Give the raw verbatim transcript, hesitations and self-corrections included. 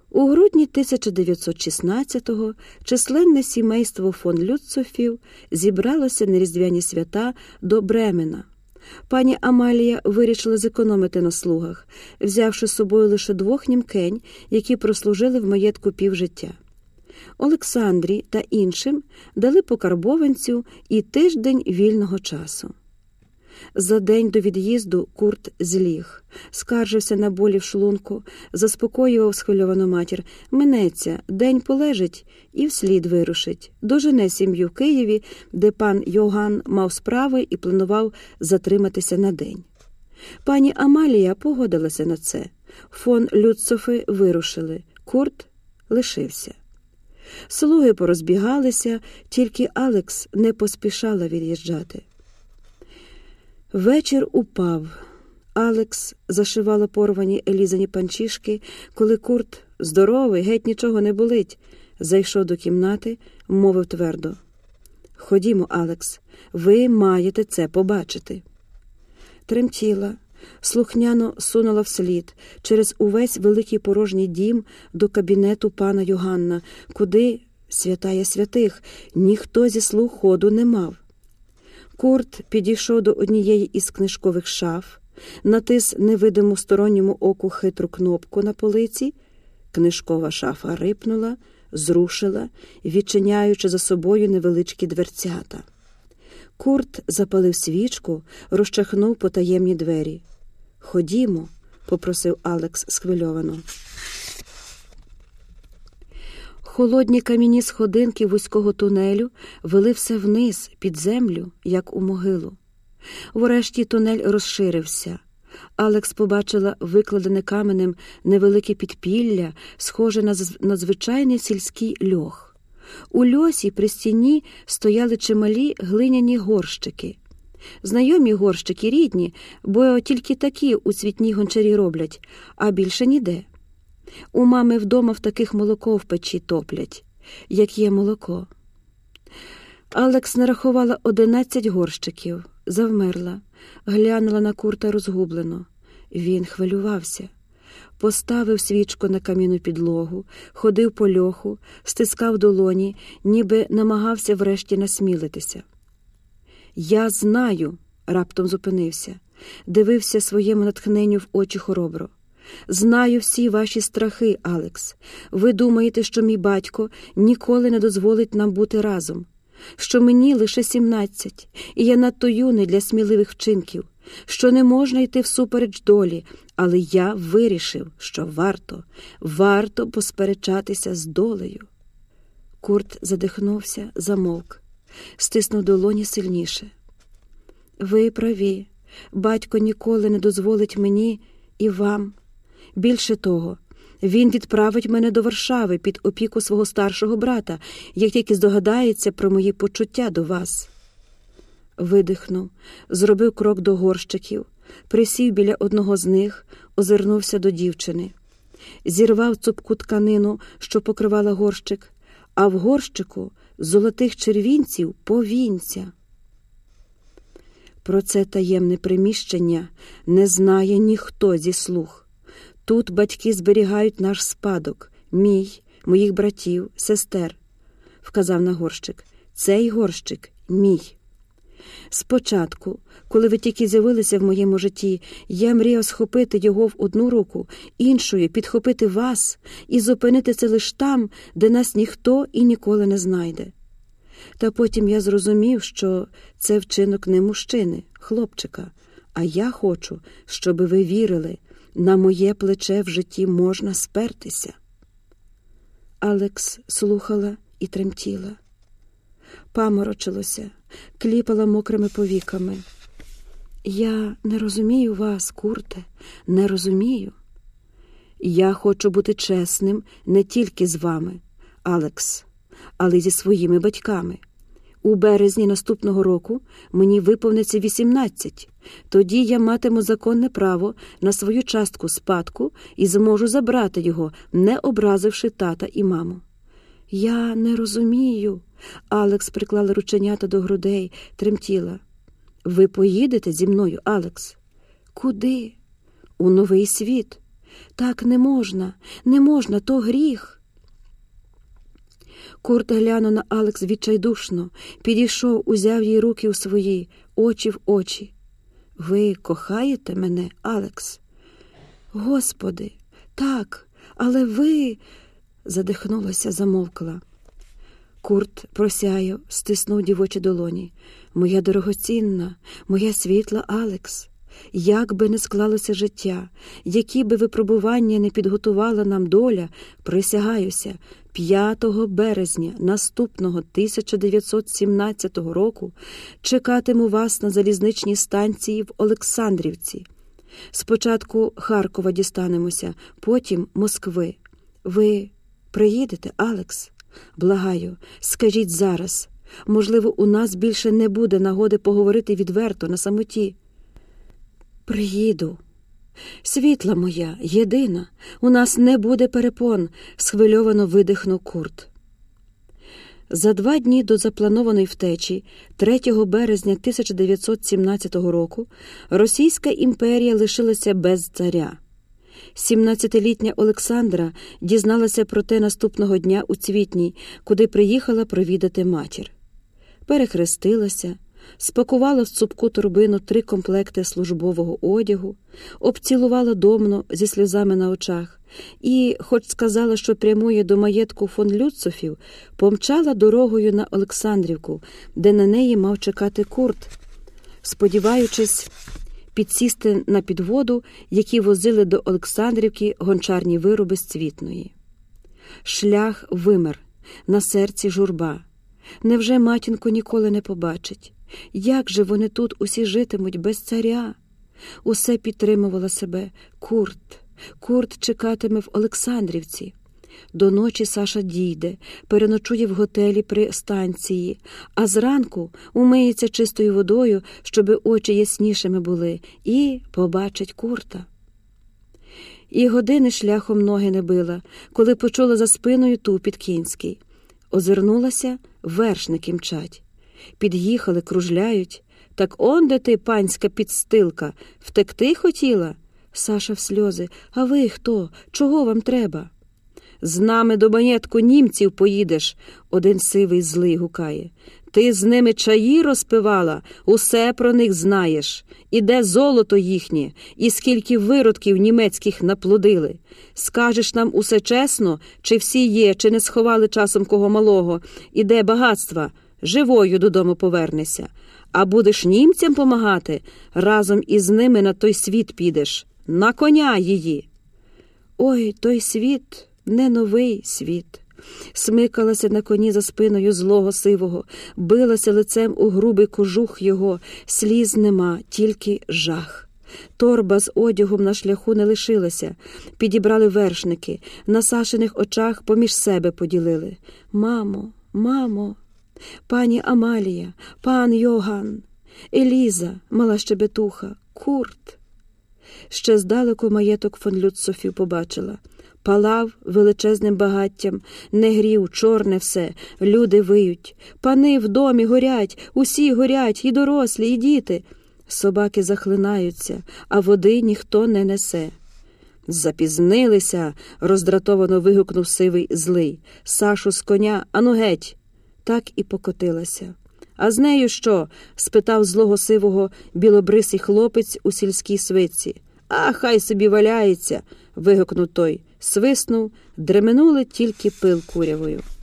У грудні тисяча дев'ятсот шістнадцятого численне сімейство фон Люцофів зібралося на різдвяні свята до Бремена. Пані Амалія вирішила зекономити на слугах, взявши з собою лише двох німкень, які прослужили в маєтку півжиття. Олександрі та іншим дали по карбованцю і тиждень вільного часу. За день до від'їзду Курт зліг, скаржився на болі в шлунку, заспокоював схвильовану матір. Минеться, день полежить і вслід вирушить. Дожене сім'ю в Києві, де пан Йоган мав справи і планував затриматися на день. Пані Амалія погодилася на це. Фон Люцофи вирушили. Курт лишився. Слуги порозбігалися, тільки Алекс не поспішала від'їжджати. Вечір упав. Алекс зашивала порвані Елізані панчішки, коли Курт, здоровий, геть нічого не болить, зайшов до кімнати, мовив твердо: «Ходімо, Алекс, ви маєте це побачити». Тремтіла, слухняно сунула вслід через увесь великий порожній дім до кабінету пана Йоганна, куди, святая святих, ніхто зі слуг ходу не мав. Курт підійшов до однієї із книжкових шаф, натис невидиму сторонньому оку хитру кнопку на полиці. Книжкова шафа рипнула, зрушила, відчиняючи за собою невеличкі дверцята. Курт запалив свічку, розчахнув потаємні двері. «Ходімо», – попросив Алекс схвильовано. Холодні кам'яні сходинки вузького тунелю вели все вниз, під землю, як у могилу. Врешті тунель розширився. Алекс побачила викладене каменем невелике підпілля, схоже на надзвичайний сільський льох. У льосі при стіні стояли чималі глиняні горщики. Знайомі горщики, рідні, бо тільки такі у Цвітній Гончарі роблять, а більше ніде. У мами вдома в таких молоко в печі топлять, як є молоко. Алекс нарахувала одинадцять горщиків, завмерла, глянула на Курта розгублено. Він хвилювався. Поставив свічку на кам'яну підлогу, ходив по льоху, стискав долоні, ніби намагався врешті насмілитися. «Я знаю», – раптом зупинився, дивився своєму натхненню в очі хоробро. «Знаю всі ваші страхи, Алекс. Ви думаєте, що мій батько ніколи не дозволить нам бути разом, що мені лише сімнадцять, і я надто юний для сміливих вчинків, що не можна йти всупереч долі, але я вирішив, що варто, варто посперечатися з долею». Курт задихнувся, замовк, стиснув долоні сильніше. «Ви праві. Батько ніколи не дозволить мені і вам. Більше того, він відправить мене до Варшави під опіку свого старшого брата, як тільки здогадається про мої почуття до вас». Видихнув, зробив крок до горщиків, присів біля одного з них, озирнувся до дівчини. Зірвав цупку тканину, що покривала горщик, а в горщику з золотих червінців повінця. Про це таємне приміщення не знає ніхто зі слуг. Тут батьки зберігають наш спадок, мій, моїх братів, сестер, вказав на горщик. Цей горщик мій. Спочатку, коли ви тільки з'явилися в моєму житті, я мріяв схопити його в одну руку, іншою підхопити вас і зупинити це лише там, де нас ніхто і ніколи не знайде. Та потім я зрозумів, що це вчинок не мужчини, хлопчика, а я хочу, щоби ви вірили, на моє плече в житті можна спертися. Алекс слухала і тремтіла. Паморочилося, кліпала мокрими повіками. «Я не розумію вас, Курте, не розумію. Я хочу бути чесним не тільки з вами, Алекс, але й зі своїми батьками. У березні наступного року мені виповниться вісімнадцять. Тоді я матиму законне право на свою частку спадку і зможу забрати його, не образивши тата і маму». «Я не розумію», – Алекс приклала рученята до грудей, тремтіла. «Ви поїдете зі мною, Алекс?» «Куди?» «У новий світ. Так не можна, не можна, то гріх. Курт глянув на Алекс відчайдушно, підійшов, узяв її руки у свої, очі в очі. «Ви кохаєте мене, Алекс?» «Господи, так, але ви...» Задихнулася, замовкла. Курт просяяв, стиснув дівочі долоні. «Моя дорогоцінна, моя світла Алекс, як би не склалося життя, які би випробування не підготувала нам доля, присягаюся, п'ятого березня наступного тисяча дев'ятсот сімнадцятого року чекатиму вас на залізничній станції в Олександрівці. Спочатку Харкова дістанемося, потім Москви. Ви приїдете, Алекс? Благаю, скажіть зараз. Можливо, у нас більше не буде нагоди поговорити відверто на самоті». «Приїду. Світла моя, єдина, у нас не буде перепон», – схвильовано видихнув Курт. За два дні до запланованої втечі, третього березня тисяча дев'ятсот сімнадцятого року, Російська імперія лишилася без царя. Сімнадцятилітня Олександра дізналася про те наступного дня у Цвітній, куди приїхала провідати матір. Перехрестилася, спакувала в цупку торбину три комплекти службового одягу, обцілувала домно зі сльозами на очах і, хоч сказала, що прямує до маєтку фон Люцофів, помчала дорогою на Олександрівку, де на неї мав чекати Курт, сподіваючись підсісти на підводу, які возили до Олександрівки гончарні вироби з Цвітної. Шлях вимер, на серці журба. Невже матінку ніколи не побачить? Як же вони тут усі житимуть без царя? Усе підтримувала себе. Курт, Курт чекатиме в Олександрівці. До ночі Саша дійде, переночує в готелі при станції, а зранку умиється чистою водою, щоби очі яснішими були, і побачить Курта. І години шляхом ноги не била, коли почула за спиною тупіт кінський. Озирнулася, вершники мчать. Під'їхали, кружляють. «Так он де ти, панська підстилка, втекти хотіла?» Саша в сльози. «А ви хто? Чого вам треба?» «З нами до маєтку німців поїдеш», – один сивий злий гукає. «Ти з ними чаї розпивала, усе про них знаєш. І де золото їхнє, і скільки виродків німецьких наплодили. Скажеш нам усе чесно, чи всі є, чи не сховали часом кого малого, і де багатства, живою додому повернешся. А будеш німцям помагати, разом із ними на той світ підеш, на коня її». Ой, той світ... Не новий світ. Смикалася на коні за спиною злого сивого, билася лицем у грубий кожух його, сліз нема, тільки жах. Торба з одягом на шляху не лишилася. Підібрали вершники, на Сашиних очах поміж себе поділили. «Мамо, мамо, пані Амалія, пан Йоган, Еліза, мала щебетуха, Курт». Ще здалеку маєток фон Люцофів побачила. Палав величезним багаттям, не грів, чорне все, люди виють. Пани в домі горять, усі горять, і дорослі, і діти. Собаки захлинаються, а води ніхто не несе. «Запізнилися!» – роздратовано вигукнув сивий злий. «Сашу з коня, ану геть!» Так і покотилася. «А з нею що?» – спитав злого сивого білобрисий хлопець у сільській свитці. «А хай собі валяється!» – вигукнув той. Свиснув, дременули тільки пил курявою.